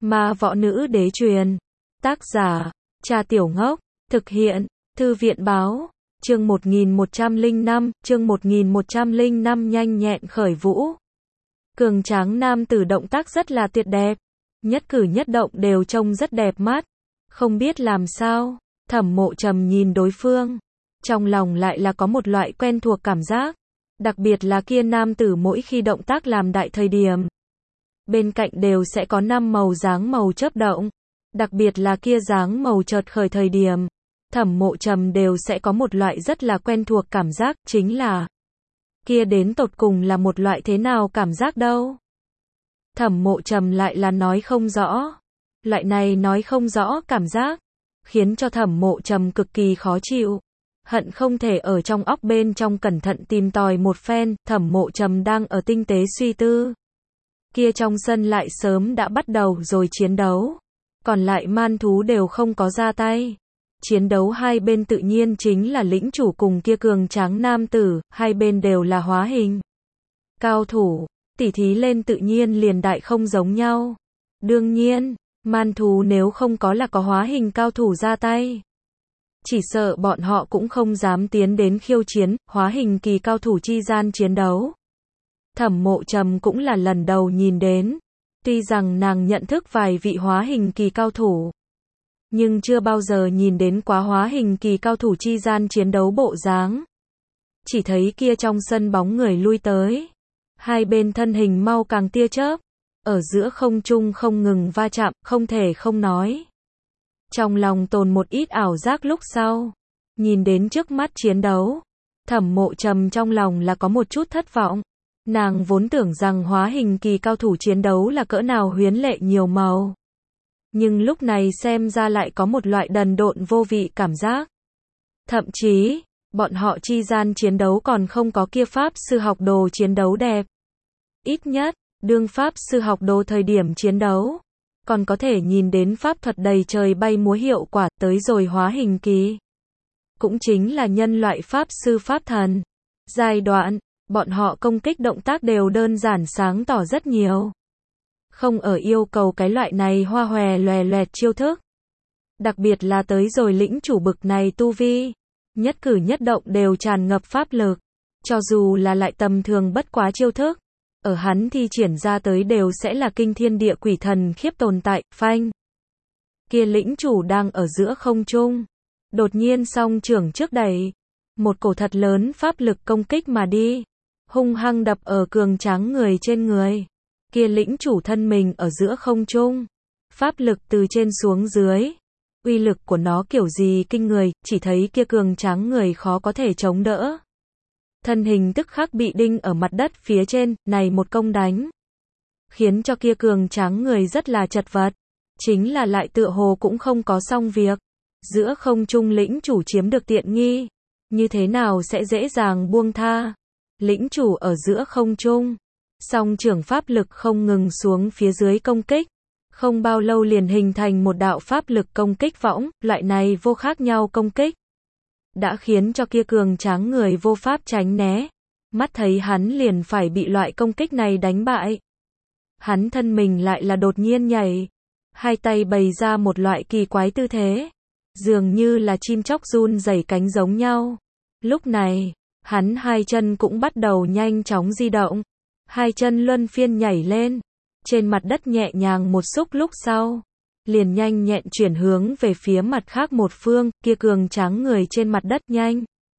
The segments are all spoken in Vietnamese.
Ma Võ Nữ Đế truyền. Tác giả, Cha Tiểu Ngốc. Thực hiện, Thư viện báo. Chương 1105, chương 1105 nhanh nhẹn khởi vũ. Cường tráng nam tử động tác rất là tuyệt đẹp. Nhất cử nhất động đều trông rất đẹp mắt. Không biết làm sao, Thẩm Mộ Trầm nhìn đối phương. Trong lòng lại là có một loại quen thuộc cảm giác. Đặc biệt là kia nam tử mỗi khi động tác làm đại thời điểm. Bên cạnh đều sẽ có 5 màu dáng màu chớp động. Đặc biệt là kia dáng màu chợt khởi thời điểm. Thẩm Mộ Trầm đều sẽ có một loại rất là quen thuộc cảm giác, chính là kia đến tột cùng là một loại thế nào cảm giác đâu. Thẩm Mộ Trầm lại là nói không rõ. Loại này nói không rõ cảm giác, khiến cho Thẩm Mộ Trầm cực kỳ khó chịu. Hận không thể ở trong óc bên trong cẩn thận tìm tòi một phen. Thẩm Mộ Trầm đang ở tinh tế suy tư. Kia trong sân lại sớm đã bắt đầu rồi chiến đấu. Còn lại man thú đều không có ra tay. Chiến đấu hai bên tự nhiên chính là lĩnh chủ cùng kia cường tráng nam tử, hai bên đều là hóa hình cao thủ, tỉ thí lên tự nhiên liền đại không giống nhau. Đương nhiên, man thú nếu không có là có hóa hình cao thủ ra tay, chỉ sợ bọn họ cũng không dám tiến đến khiêu chiến, hóa hình kỳ cao thủ chi gian chiến đấu. Thẩm Mộ Trầm cũng là lần đầu nhìn đến, tuy rằng nàng nhận thức vài vị hóa hình kỳ cao thủ, nhưng chưa bao giờ nhìn đến quá hóa hình kỳ cao thủ chi gian chiến đấu bộ dáng. Chỉ thấy kia trong sân bóng người lui tới. Hai bên thân hình mau càng tia chớp. Ở giữa không trung không ngừng va chạm, không thể không nói. Trong lòng tồn một ít ảo giác lúc sau. Nhìn đến trước mắt chiến đấu. Thẩm Mộ Trầm trong lòng là có một chút thất vọng. Nàng vốn tưởng rằng hóa hình kỳ cao thủ chiến đấu là cỡ nào huyến lệ nhiều màu. Nhưng lúc này xem ra lại có một loại đần độn vô vị cảm giác. Thậm chí, bọn họ chi gian chiến đấu còn không có kia pháp sư học đồ chiến đấu đẹp. Ít nhất, đương pháp sư học đồ thời điểm chiến đấu, còn có thể nhìn đến pháp thuật đầy trời bay múa hiệu quả tới rồi hóa hình kỳ. Cũng chính là nhân loại pháp sư pháp thần. Giai đoạn, bọn họ công kích động tác đều đơn giản sáng tỏ rất nhiều. Không ở yêu cầu cái loại này hoa hòe loè loẹt chiêu thức. Đặc biệt là tới rồi lĩnh chủ bực này tu vi. Nhất cử nhất động đều tràn ngập pháp lực. Cho dù là lại tầm thường bất quá chiêu thức. Ở hắn thi triển ra tới đều sẽ là kinh thiên địa quỷ thần khiếp tồn tại, phanh. Kia lĩnh chủ đang ở giữa không trung. Đột nhiên song trưởng trước đẩy. Một cổ thật lớn pháp lực công kích mà đi. Hung hăng đập ở cường tráng người trên người. Kia lĩnh chủ thân mình ở giữa không trung. Pháp lực từ trên xuống dưới. Uy lực của nó kiểu gì kinh người, chỉ thấy kia cường tráng người khó có thể chống đỡ. Thân hình tức khắc bị đinh ở mặt đất phía trên, này một công đánh. Khiến cho kia cường tráng người rất là chật vật. Chính là lại tựa hồ cũng không có xong việc. Giữa không trung lĩnh chủ chiếm được tiện nghi. Như thế nào sẽ dễ dàng buông tha. Lĩnh chủ ở giữa không trung. Song trưởng pháp lực không ngừng xuống phía dưới công kích. Không bao lâu liền hình thành một đạo pháp lực công kích võng, loại này vô khác nhau công kích. Đã khiến cho kia cường tráng người vô pháp tránh né. Mắt thấy hắn liền phải bị loại công kích này đánh bại. Hắn thân mình lại là đột nhiên nhảy. Hai tay bày ra một loại kỳ quái tư thế. Dường như là chim chóc run rẩy cánh giống nhau. Lúc này, hắn hai chân cũng bắt đầu nhanh chóng di động. Hai chân luân phiên nhảy lên. Trên mặt đất nhẹ nhàng một xúc lúc sau. Liền nhanh nhẹn chuyển hướng về phía mặt khác một phương. Kia cường tráng người trên mặt đất nhanh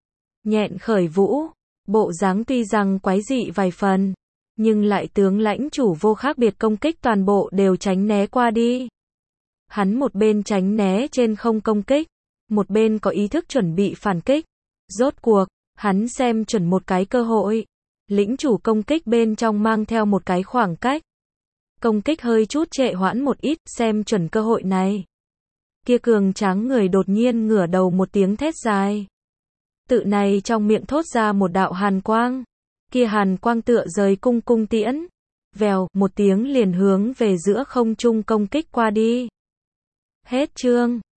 nhẹn khởi vũ. Bộ dáng tuy rằng quái dị vài phần. Nhưng lại tướng lãnh chủ vô khác biệt công kích toàn bộ đều tránh né qua đi. Hắn một bên tránh né trên không công kích. Một bên có ý thức chuẩn bị phản kích. Rốt cuộc, hắn xem chuẩn một cái cơ hội. Lĩnh chủ công kích bên trong mang theo một cái khoảng cách. Công kích hơi chút trệ hoãn một ít, xem chuẩn cơ hội này. Kia cường tráng người đột nhiên ngửa đầu một tiếng thét dài. Tự này trong miệng thốt ra một đạo hàn quang. Kia hàn quang tựa rời cung cung tiễn. Vèo, một tiếng liền hướng về giữa không trung công kích qua đi. Hết chương.